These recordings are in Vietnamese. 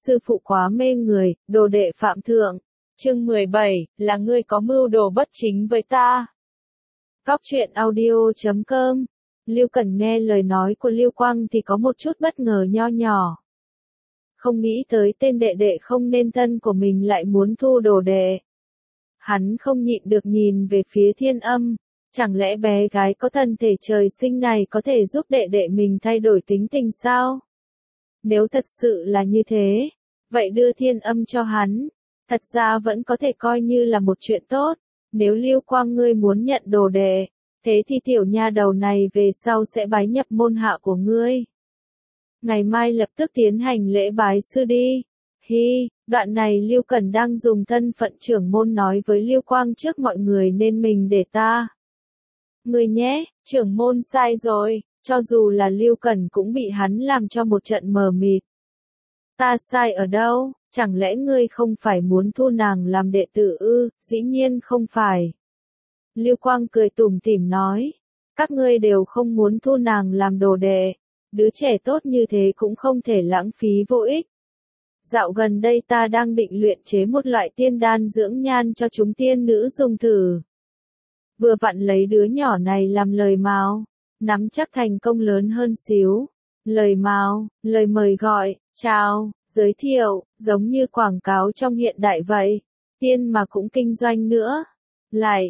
sư phụ quá mê người, đồ đệ phạm thượng. Chương 17, là ngươi có mưu đồ bất chính với ta. Góc truyện audio.com. Lưu Cẩn nghe lời nói của Lưu Quang thì có một chút bất ngờ nho nhỏ. Không nghĩ tới tên đệ đệ không nên thân của mình lại muốn thu đồ đệ. Hắn không nhịn được nhìn về phía Thiên Âm, chẳng lẽ bé gái có thân thể trời sinh này có thể giúp đệ đệ mình thay đổi tính tình sao? Nếu thật sự là như thế, vậy đưa Thiên Âm cho hắn, thật ra vẫn có thể coi như là một chuyện tốt. Nếu Lưu Quang ngươi muốn nhận đồ đệ, thế thì tiểu nha đầu này về sau sẽ bái nhập môn hạ của ngươi. Ngày mai lập tức tiến hành lễ bái sư đi. Hi, đoạn này Lưu Cẩn đang dùng thân phận trưởng môn nói với Lưu Quang trước mọi người nên mình để ta. Ngươi nhé, trưởng môn sai rồi, cho dù là Lưu Cẩn cũng bị hắn làm cho một trận mờ mịt. Ta sai ở đâu, chẳng lẽ ngươi không phải muốn thu nàng làm đệ tử ư? Dĩ nhiên không phải. Lưu Quang cười tủm tỉm nói, các ngươi đều không muốn thu nàng làm đồ đệ, đứa trẻ tốt như thế cũng không thể lãng phí vô ích. Dạo gần đây ta đang định luyện chế một loại tiên đan dưỡng nhan cho chúng tiên nữ dùng thử. Vừa vặn lấy đứa nhỏ này làm lời mào, nắm chắc thành công lớn hơn xíu. Lời mào, lời mời gọi, chào, giới thiệu, giống như quảng cáo trong hiện đại vậy. Tiên mà cũng kinh doanh nữa. Lại,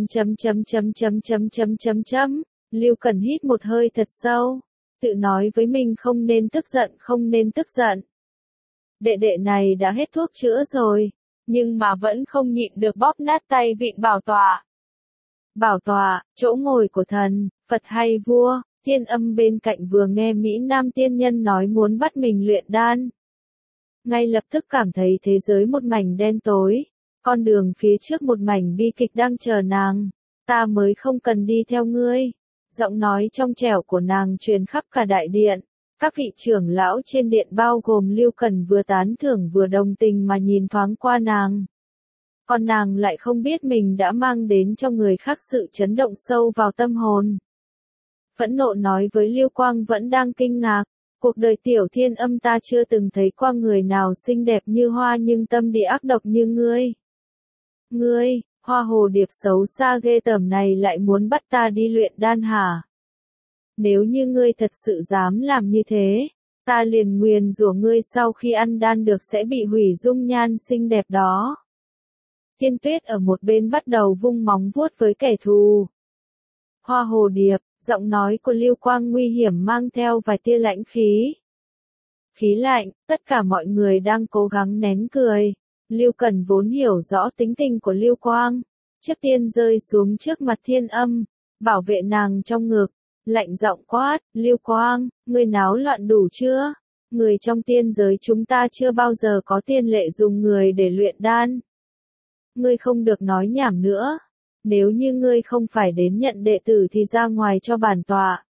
Lưu Cẩn hít một hơi thật sâu, tự nói với mình không nên tức giận, không nên tức giận. Đệ đệ này đã hết thuốc chữa rồi, nhưng mà vẫn không nhịn được bóp nát tay vịn bảo tọa. Bảo tọa, chỗ ngồi của thần, Phật hay vua. Thiên Âm bên cạnh vừa nghe Mỹ Nam tiên nhân nói muốn bắt mình luyện đan. Ngay lập tức cảm thấy thế giới một mảnh đen tối, con đường phía trước một mảnh bi kịch đang chờ nàng. Ta mới không cần đi theo ngươi. Giọng nói trong trẻo của nàng truyền khắp cả đại điện. Các vị trưởng lão trên điện bao gồm Lưu Cẩn vừa tán thưởng vừa đồng tình mà nhìn thoáng qua nàng. Còn nàng lại không biết mình đã mang đến cho người khác sự chấn động sâu vào tâm hồn. Phẫn nộ nói với Lưu Quang vẫn đang kinh ngạc, cuộc đời tiểu Thiên Âm ta chưa từng thấy qua người nào xinh đẹp như hoa nhưng tâm địa ác độc như ngươi. Ngươi, hoa hồ điệp xấu xa ghê tởm này lại muốn bắt ta đi luyện đan hả? Nếu như ngươi thật sự dám làm như thế, ta liền nguyền rủa ngươi sau khi ăn đan được sẽ bị hủy dung nhan xinh đẹp đó. Thiên Tuyết ở một bên bắt đầu vung móng vuốt với kẻ thù. Hoa hồ điệp, giọng nói của Lưu Quang nguy hiểm mang theo vài tia lãnh khí. Khí lạnh, tất cả mọi người đang cố gắng nén cười. Lưu Cẩn vốn hiểu rõ tính tình của Lưu Quang. Trước tiên rơi xuống trước mặt Thiên Âm, bảo vệ nàng trong ngực. Lạnh giọng quát, Lưu Quang, ngươi náo loạn đủ chưa? Người trong tiên giới chúng ta chưa bao giờ có tiên lệ dùng người để luyện đan. Ngươi không được nói nhảm nữa. Nếu như ngươi không phải đến nhận đệ tử thì ra ngoài cho bản tọa.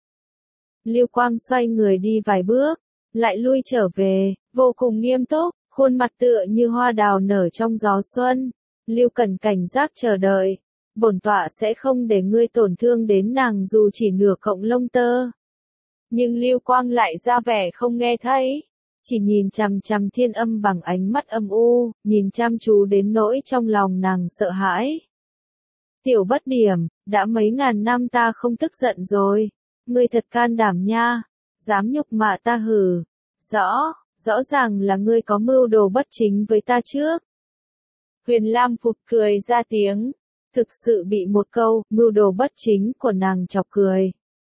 Lưu Quang xoay người đi vài bước, lại lui trở về, vô cùng nghiêm túc, khuôn mặt tựa như hoa đào nở trong gió xuân. Lưu Cẩn cảnh giác chờ đợi. Bổn tọa sẽ không để ngươi tổn thương đến nàng dù chỉ nửa cọng lông tơ. Nhưng Lưu Quang lại ra vẻ không nghe thấy. Chỉ nhìn chằm chằm Thiên Âm bằng ánh mắt âm u, nhìn chăm chú đến nỗi trong lòng nàng sợ hãi. Tiểu bất điểm, đã mấy ngàn năm ta không tức giận rồi. Ngươi thật can đảm nha. Dám nhục mạ ta hử. Rõ ràng là ngươi có mưu đồ bất chính với ta trước. Huyền Lam phụt cười ra tiếng. Thực sự bị một câu, mưu đồ bất chính của nàng chọc cười.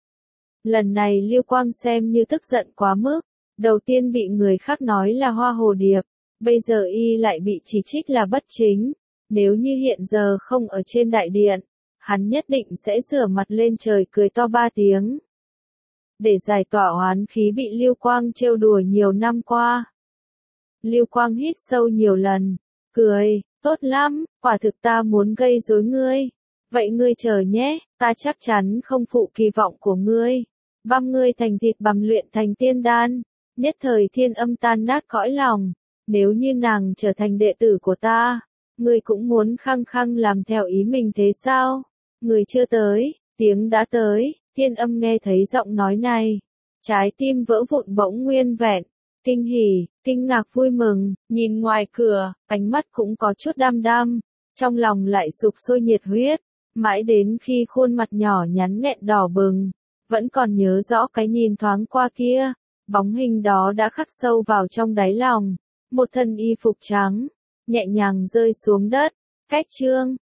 Lần này Lưu Quang xem như tức giận quá mức. Đầu tiên bị người khác nói là hoa hồ điệp. Bây giờ y lại bị chỉ trích là bất chính. Nếu như hiện giờ không ở trên đại điện, hắn nhất định sẽ rửa mặt lên trời cười to 3 tiếng. Để giải tỏa oán khí bị Lưu Quang trêu đùa nhiều năm qua. Lưu Quang hít sâu nhiều lần, cười, tốt lắm, quả thực ta muốn gây rối ngươi. Vậy ngươi chờ nhé, ta chắc chắn không phụ kỳ vọng của ngươi. Băm ngươi thành thịt bằm luyện thành tiên đan. Nhất thời Thiên Âm tan nát cõi lòng. Nếu như nàng trở thành đệ tử của ta, ngươi cũng muốn khăng khăng làm theo ý mình thế sao? Người chưa tới, tiếng đã tới. Thiên Âm nghe thấy giọng nói này, trái tim vỡ vụn bỗng nguyên vẹn. kinh hỉ, kinh ngạc vui mừng, nhìn ngoài cửa, ánh mắt cũng có chút đăm đăm, trong lòng lại sục sôi nhiệt huyết, mãi đến khi khuôn mặt nhỏ nhắn nghẹn đỏ bừng, vẫn còn nhớ rõ cái nhìn thoáng qua kia, bóng hình đó đã khắc sâu vào trong đáy lòng, một thân y phục trắng, nhẹ nhàng rơi xuống đất, cách chương